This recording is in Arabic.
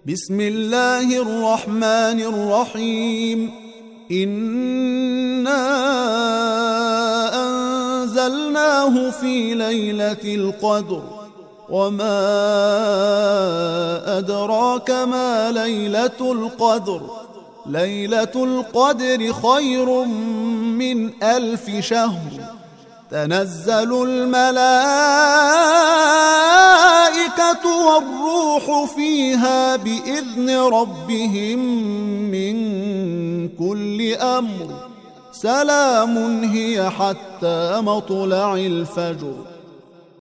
بسم الله الرحمن الرحيم. إنا أنزلناه في ليلة القدر، وما أدراك ما ليلة القدر. ليلة القدر خير من 1000 شهر. تنزل الملائكة والروح فيها بإذن ربهم من كل أمر. سلام هي حتى مطلع الفجر.